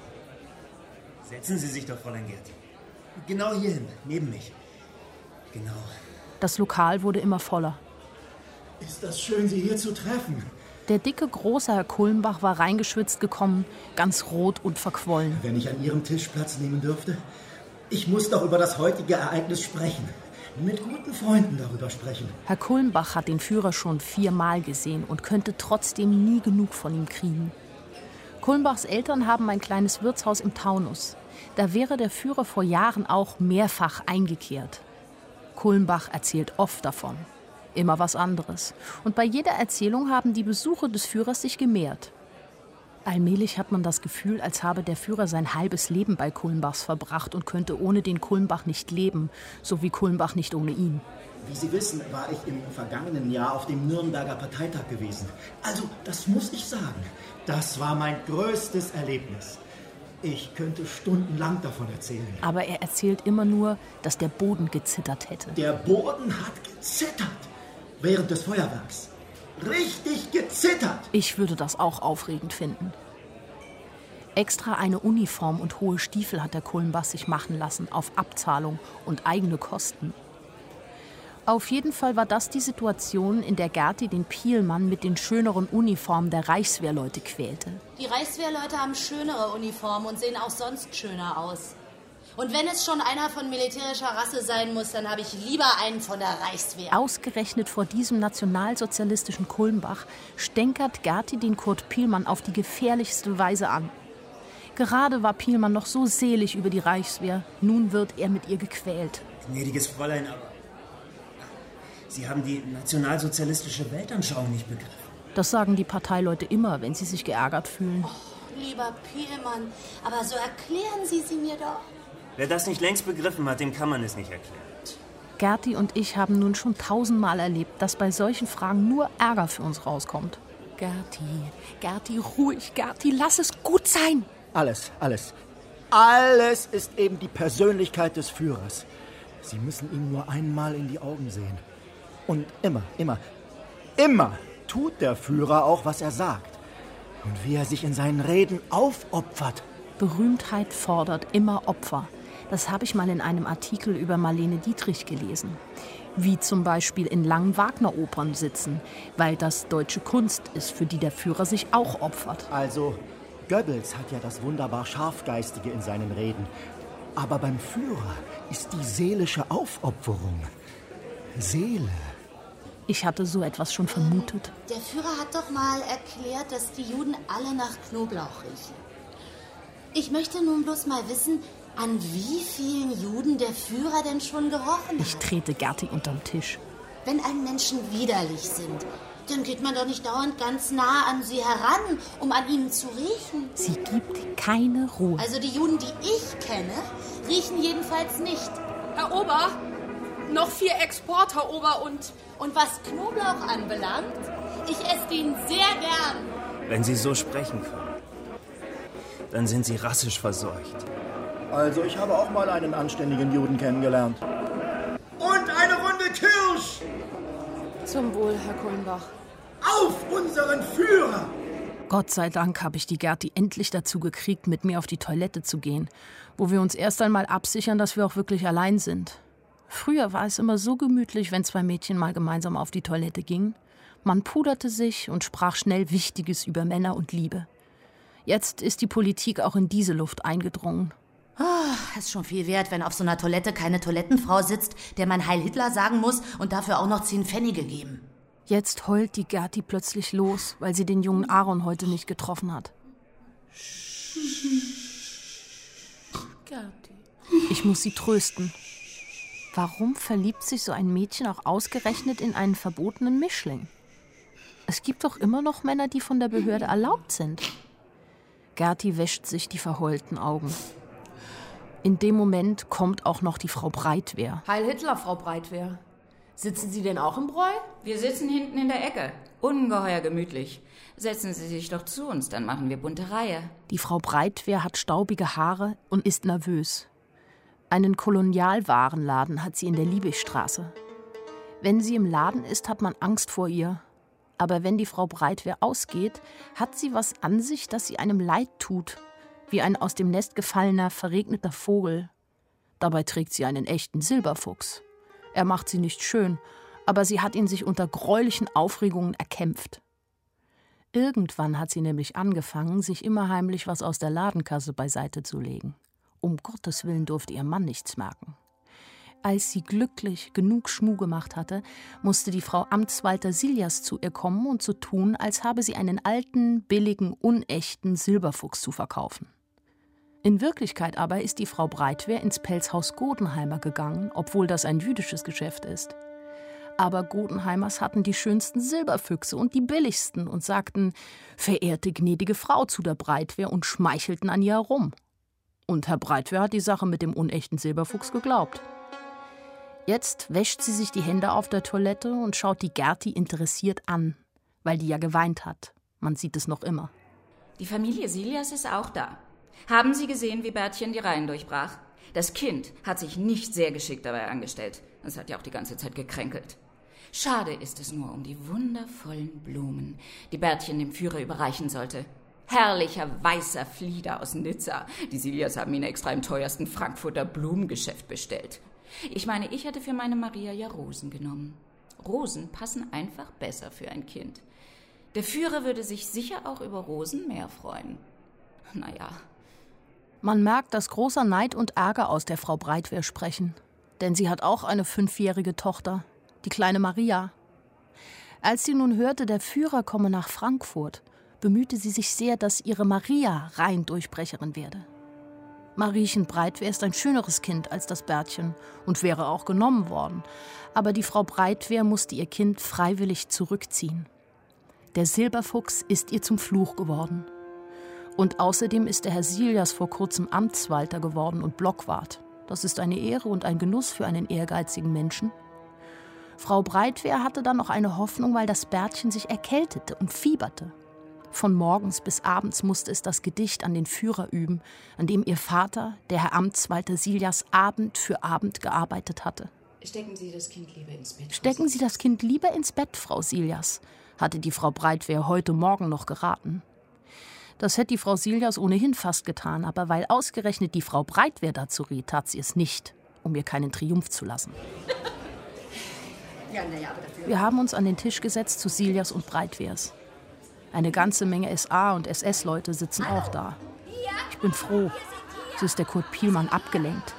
Setzen Sie sich doch, Fräulein Gerti. Genau hierhin, neben mich. Genau. Das Lokal wurde immer voller. Ist das schön, Sie hier zu treffen. Der dicke, große Herr Kulmbach war reingeschwitzt gekommen, ganz rot und verquollen. Wenn ich an Ihrem Tisch Platz nehmen dürfte? Ich muss doch über das heutige Ereignis sprechen. Mit guten Freunden darüber sprechen. Herr Kulmbach hat den Führer schon viermal gesehen und könnte trotzdem nie genug von ihm kriegen. Kulmbachs Eltern haben ein kleines Wirtshaus im Taunus. Da wäre der Führer vor Jahren auch mehrfach eingekehrt. Kulmbach erzählt oft davon. Immer was anderes. Und bei jeder Erzählung haben die Besuche des Führers sich gemehrt. Allmählich hat man das Gefühl, als habe der Führer sein halbes Leben bei Kulmbachs verbracht und könnte ohne den Kulmbach nicht leben, so wie Kulmbach nicht ohne ihn. Wie Sie wissen, war ich im vergangenen Jahr auf dem Nürnberger Parteitag gewesen. Also, das muss ich sagen. Das war mein größtes Erlebnis. Ich könnte stundenlang davon erzählen. Aber er erzählt immer nur, dass der Boden gezittert hätte. Der Boden hat gezittert während des Feuerwerks. Richtig gezittert. Ich würde das auch aufregend finden. Extra eine Uniform und hohe Stiefel hat der Kulmbach sich machen lassen, auf Abzahlung und eigene Kosten. Auf jeden Fall war das die Situation, in der Gerti den Pielmann mit den schöneren Uniformen der Reichswehrleute quälte. Die Reichswehrleute haben schönere Uniformen und sehen auch sonst schöner aus. Und wenn es schon einer von militärischer Rasse sein muss, dann habe ich lieber einen von der Reichswehr. Ausgerechnet vor diesem nationalsozialistischen Kulmbach stänkert Gerti den Kurt Pielmann auf die gefährlichste Weise an. Gerade war Pielmann noch so selig über die Reichswehr, nun wird er mit ihr gequält. Gnädiges Fräulein, aber Sie haben die nationalsozialistische Weltanschauung nicht begriffen. Das sagen die Parteileute immer, wenn sie sich geärgert fühlen. Oh, lieber Pielmann, aber so erklären Sie sie mir doch. Wer das nicht längst begriffen hat, dem kann man es nicht erklären. Gerti und ich haben nun schon tausendmal erlebt, dass bei solchen Fragen nur Ärger für uns rauskommt. Gerti, Gerti, ruhig, Gerti, lass es gut sein. Alles, alles. Alles ist eben die Persönlichkeit des Führers. Sie müssen ihm nur einmal in die Augen sehen. Und immer, immer, immer tut der Führer auch, was er sagt. Und wie er sich in seinen Reden aufopfert. Berühmtheit fordert immer Opfer. Das habe ich mal in einem Artikel über Marlene Dietrich gelesen. Wie zum Beispiel in langen Wagner-Opern sitzen, weil das deutsche Kunst ist, für die der Führer sich auch opfert. Also, Goebbels hat ja das wunderbar Scharfgeistige in seinen Reden. Aber beim Führer ist die seelische Aufopferung. Seele. Ich hatte so etwas schon vermutet. Der Führer hat doch mal erklärt, dass die Juden alle nach Knoblauch riechen. Ich möchte nun bloß mal wissen, an wie vielen Juden der Führer denn schon gerochen hat. Ich trete Gerti unterm Tisch. Wenn einem Menschen widerlich sind, dann geht man doch nicht dauernd ganz nah an sie heran, um an ihnen zu riechen. Sie gibt keine Ruhe. Also die Juden, die ich kenne, riechen jedenfalls nicht. Herr Ober, noch vier Export, Herr Ober, und... Und was Knoblauch anbelangt, ich esse ihn sehr gern. Wenn Sie so sprechen können, dann sind Sie rassisch verseucht. Also ich habe auch mal einen anständigen Juden kennengelernt. Und eine Runde Kirsch! Zum Wohl, Herr Kulmbach. Auf unseren Führer! Gott sei Dank habe ich die Gerti endlich dazu gekriegt, mit mir auf die Toilette zu gehen, wo wir uns erst einmal absichern, dass wir auch wirklich allein sind. Früher war es immer so gemütlich, wenn zwei Mädchen mal gemeinsam auf die Toilette gingen. Man puderte sich und sprach schnell Wichtiges über Männer und Liebe. Jetzt ist die Politik auch in diese Luft eingedrungen. Oh, ist schon viel wert, wenn auf so einer Toilette keine Toilettenfrau sitzt, der man Heil Hitler sagen muss und dafür auch noch zehn Pfennige geben. Jetzt heult die Gerti plötzlich los, weil sie den jungen Aaron heute nicht getroffen hat. Gerti. Ich muss sie trösten. Warum verliebt sich so ein Mädchen auch ausgerechnet in einen verbotenen Mischling? Es gibt doch immer noch Männer, die von der Behörde erlaubt sind. Gerti wäscht sich die verheulten Augen. In dem Moment kommt auch noch die Frau Breitwehr. Heil Hitler, Frau Breitwehr. Sitzen Sie denn auch im Bräu? Wir sitzen hinten in der Ecke. Ungeheuer gemütlich. Setzen Sie sich doch zu uns, dann machen wir bunte Reihe. Die Frau Breitwehr hat staubige Haare und ist nervös. Einen Kolonialwarenladen hat sie in der Liebigstraße. Wenn sie im Laden ist, hat man Angst vor ihr. Aber wenn die Frau Breitwehr ausgeht, hat sie was an sich, das sie einem leid tut. Wie ein aus dem Nest gefallener, verregneter Vogel. Dabei trägt sie einen echten Silberfuchs. Er macht sie nicht schön, aber sie hat ihn sich unter gräulichen Aufregungen erkämpft. Irgendwann hat sie nämlich angefangen, sich immer heimlich was aus der Ladenkasse beiseite zu legen. Um Gottes Willen durfte ihr Mann nichts merken. Als sie glücklich genug Schmuh gemacht hatte, musste die Frau Amtswalter Siljas zu ihr kommen und so tun, als habe sie einen alten, billigen, unechten Silberfuchs zu verkaufen. In Wirklichkeit aber ist die Frau Breitwehr ins Pelzhaus Godenheimer gegangen, obwohl das ein jüdisches Geschäft ist. Aber Godenheimers hatten die schönsten Silberfüchse und die billigsten und sagten, verehrte gnädige Frau zu der Breitwehr und schmeichelten an ihr herum. Und Herr Breitwehr hat die Sache mit dem unechten Silberfuchs geglaubt. Jetzt wäscht sie sich die Hände auf der Toilette und schaut die Gerti interessiert an, weil die ja geweint hat. Man sieht es noch immer. Die Familie Siljas ist auch da. Haben Sie gesehen, wie Bertchen die Reihen durchbrach? Das Kind hat sich nicht sehr geschickt dabei angestellt. Es hat ja auch die ganze Zeit gekränkelt. Schade ist es nur um die wundervollen Blumen, die Bertchen dem Führer überreichen sollte. Herrlicher weißer Flieder aus Nizza. Die Siljas haben ihn extra im teuersten Frankfurter Blumengeschäft bestellt. Ich meine, ich hätte für meine Maria ja Rosen genommen. Rosen passen einfach besser für ein Kind. Der Führer würde sich sicher auch über Rosen mehr freuen. Naja. Man merkt, dass großer Neid und Ärger aus der Frau Breitwehr sprechen. Denn sie hat auch eine fünfjährige Tochter, die kleine Maria. Als sie nun hörte, der Führer komme nach Frankfurt, bemühte sie sich sehr, dass ihre Maria Reihendurchbrecherin werde. Mariechen Breitwehr ist ein schöneres Kind als das Bertchen und wäre auch genommen worden. Aber die Frau Breitwehr musste ihr Kind freiwillig zurückziehen. Der Silberfuchs ist ihr zum Fluch geworden. Und außerdem ist der Herr Siljas vor kurzem Amtswalter geworden und Blockwart. Das ist eine Ehre und ein Genuss für einen ehrgeizigen Menschen. Frau Breitwehr hatte dann noch eine Hoffnung, weil das Bertchen sich erkältete und fieberte. Von morgens bis abends musste es das Gedicht an den Führer üben, an dem ihr Vater, der Herr Amtswalter Siljas, Abend für Abend gearbeitet hatte. Stecken Sie das Kind lieber ins Bett. Stecken Sie das Kind lieber ins Bett, Frau Siljas, hatte die Frau Breitwehr heute Morgen noch geraten. Das hätte die Frau Siljas ohnehin fast getan, aber weil ausgerechnet die Frau Breitwer dazu riet, tat sie es nicht, um ihr keinen Triumph zu lassen. Wir haben uns an den Tisch gesetzt zu Siljas und Breitwers. Eine ganze Menge S A- und S S-Leute sitzen auch da. Ich bin froh, so ist der Kurt Pielmann abgelenkt.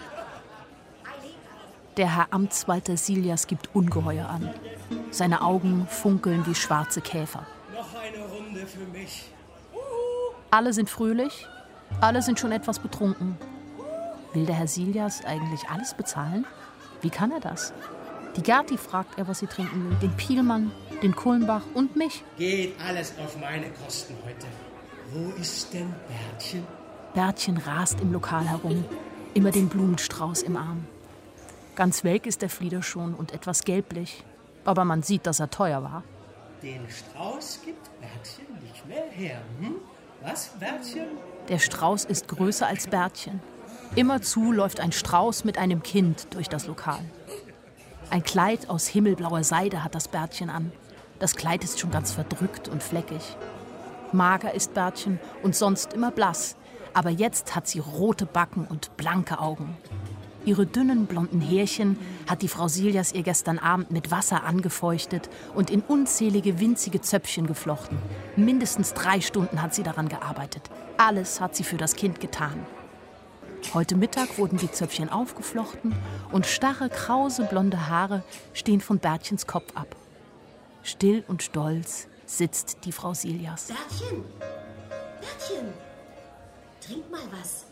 Der Herr Amtswalter Siljas gibt ungeheuer an. Seine Augen funkeln wie schwarze Käfer. Noch eine Runde für mich. Alle sind fröhlich, alle sind schon etwas betrunken. Will der Herr Siljas eigentlich alles bezahlen? Wie kann er das? Die Gerti fragt er, was sie trinken will. Den Pielmann, den Kulmbach und mich. Geht alles auf meine Kosten heute. Wo ist denn Bärtchen? Bärtchen rast im Lokal herum, immer den Blumenstrauß im Arm. Ganz welk ist der Flieder schon und etwas gelblich. Aber man sieht, dass er teuer war. Den Strauß gibt Bärtchen nicht mehr her, hm? Was, Bärtchen? Der Strauß ist größer als Bärtchen. Immerzu läuft ein Strauß mit einem Kind durch das Lokal. Ein Kleid aus himmelblauer Seide hat das Bärtchen an. Das Kleid ist schon ganz verdrückt und fleckig. Mager ist Bärtchen und sonst immer blass. Aber jetzt hat sie rote Backen und blanke Augen. Ihre dünnen, blonden Härchen hat die Frau Siljas ihr gestern Abend mit Wasser angefeuchtet und in unzählige winzige Zöpfchen geflochten. Mindestens drei Stunden hat sie daran gearbeitet. Alles hat sie für das Kind getan. Heute Mittag wurden die Zöpfchen aufgeflochten und starre, krause, blonde Haare stehen von Bärtchens Kopf ab. Still und stolz sitzt die Frau Siljas. Bärtchen, Bärtchen, trink mal was.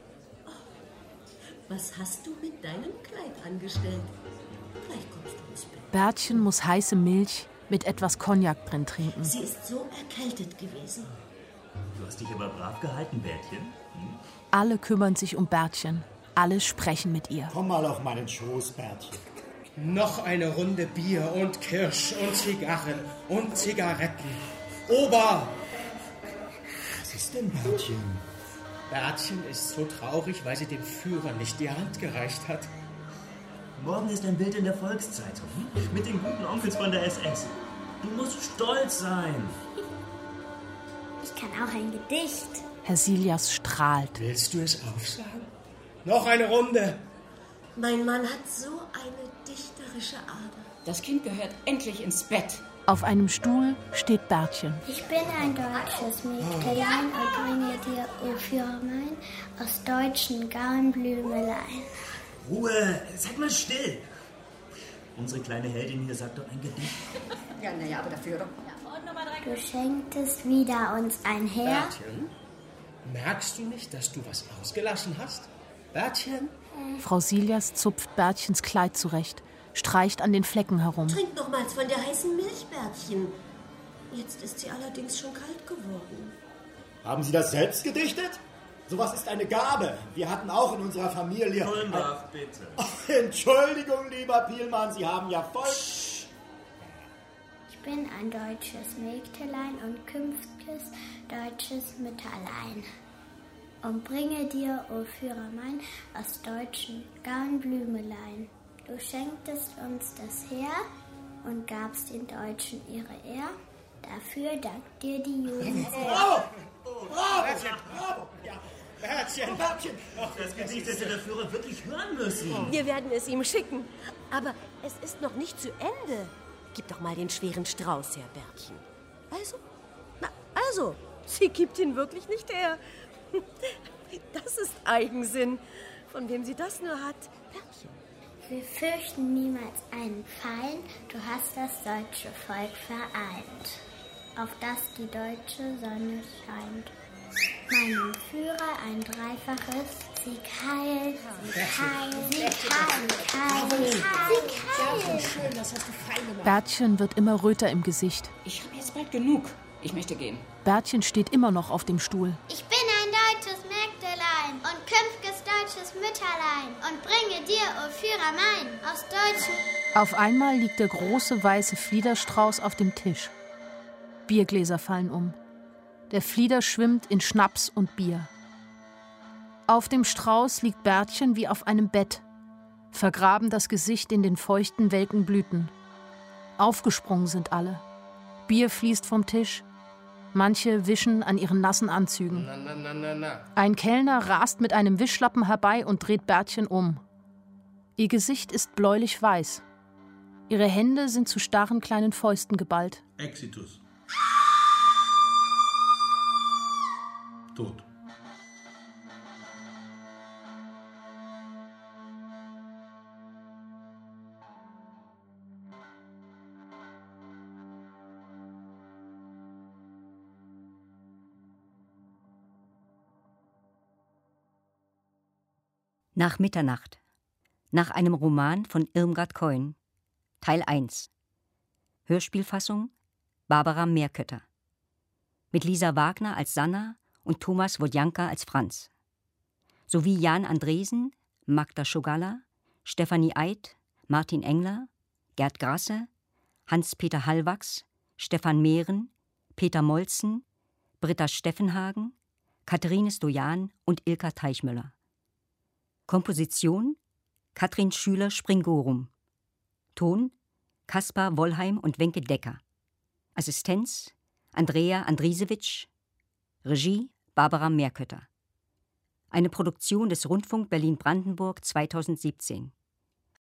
Was hast du mit deinem Kleid angestellt? Vielleicht kommst du ins Bett. Bärtchen muss heiße Milch mit etwas Cognac drin trinken. Sie ist so erkältet gewesen. Du hast dich aber brav gehalten, Bärtchen. Hm? Alle kümmern sich um Bärtchen. Alle sprechen mit ihr. Komm mal auf meinen Schoß, Bärtchen. Noch eine Runde Bier und Kirsch und Zigarren und Zigaretten. Ober! Was ist denn, Bärtchen? Bärtchen ist so traurig, weil sie dem Führer nicht die Hand gereicht hat. Morgen ist ein Bild in der Volkszeitung. Mit den guten Onkels von der S S. Du musst stolz sein. Ich kann auch ein Gedicht. Herr Siljas strahlt. Willst du es aufsagen? Noch eine Runde. Mein Mann hat so eine dichterische Ader. Das Kind gehört endlich ins Bett. Auf einem Stuhl steht Bärtchen. Ich bin ein deutsches Mägdelein und bringe dir, o Führermein, aus deutschen Garnblümelein. Ruhe, seid mal still. Unsere kleine Heldin hier sagt doch ein Gedicht. Ja, naja, aber dafür doch. Du schenktest wieder uns ein Herr. Bärtchen, merkst du nicht, dass du was ausgelassen hast? Bärtchen? Frau Siljas zupft Bärtchens Kleid zurecht, streicht an den Flecken herum. Trink nochmals von der heißen Milch, Bärtchen. Jetzt ist sie allerdings schon kalt geworden. Haben Sie das selbst gedichtet? Sowas ist eine Gabe. Wir hatten auch in unserer Familie... Kulmbach, bitte. Oh, Entschuldigung, lieber Pielmann, Sie haben ja voll... Ich bin ein deutsches Mägdelein und künftiges deutsches Mütterlein. Und bringe dir, o Führer mein, aus deutschen Garnblümelein. Du schenktest uns das Heer und gabst den Deutschen ihre Ehr. Dafür dankt dir die Jugend sehr. Bravo! Bravo! Bravo! Ja. Bärtchen, Bärtchen! Das Gedicht hätte der Führer wirklich hören müssen. Wir werden es ihm schicken. Aber es ist noch nicht zu Ende. Gib doch mal den schweren Strauß her, Bärtchen. Also? Na, also, sie gibt ihn wirklich nicht her. Das ist Eigensinn. Von wem sie das nur hat, Bärtchen. Wir fürchten niemals einen Feind, du hast das deutsche Volk vereint, auf das die deutsche Sonne scheint. Meinem Führer ein dreifaches Sieg heil, Sieg heil, Sieg heil, Sieg heil, Sieg Schön, das hast du fein gemacht. Bärtchen wird immer röter im Gesicht. Ich habe jetzt bald genug. Ich möchte gehen. Bärtchen steht immer noch auf dem Stuhl. Ich bin ein deutsches Mägdelein und künftiges deutsches Mütterlein und bringe dir, o Führer mein, aus deutschen... Auf einmal liegt der große weiße Fliederstrauß auf dem Tisch. Biergläser fallen um. Der Flieder schwimmt in Schnaps und Bier. Auf dem Strauß liegt Bärtchen wie auf einem Bett, vergraben das Gesicht in den feuchten, welken Blüten. Aufgesprungen sind alle. Bier fließt vom Tisch. Manche wischen an ihren nassen Anzügen. Na, na, na, na, na. Ein Kellner rast mit einem Wischlappen herbei und dreht Bärtchen um. Ihr Gesicht ist bläulich weiß. Ihre Hände sind zu starren kleinen Fäusten geballt. Exitus. Tot. Nach Mitternacht. Nach einem Roman von Irmgard Keun. Teil eins. Hörspielfassung Barbara Meerkötter. Mit Lisa Wagner als Sanna und Thomas Wodjanka als Franz. Sowie Jan Andresen, Magda Schogalla, Stefanie Eid, Martin Engler, Gerd Grasse, Hans-Peter Hallwachs, Stefan Mehren, Peter Molzen, Britta Steffenhagen, Katharine Stojan und Ilka Teichmüller. Komposition Katrin Schüler-Springorum. Ton Kaspar Wollheim und Wenke Decker. Assistenz Andrea Andrisewitsch. Regie Barbara Meerkötter. Eine Produktion des Rundfunk Berlin-Brandenburg zweitausendsiebzehn.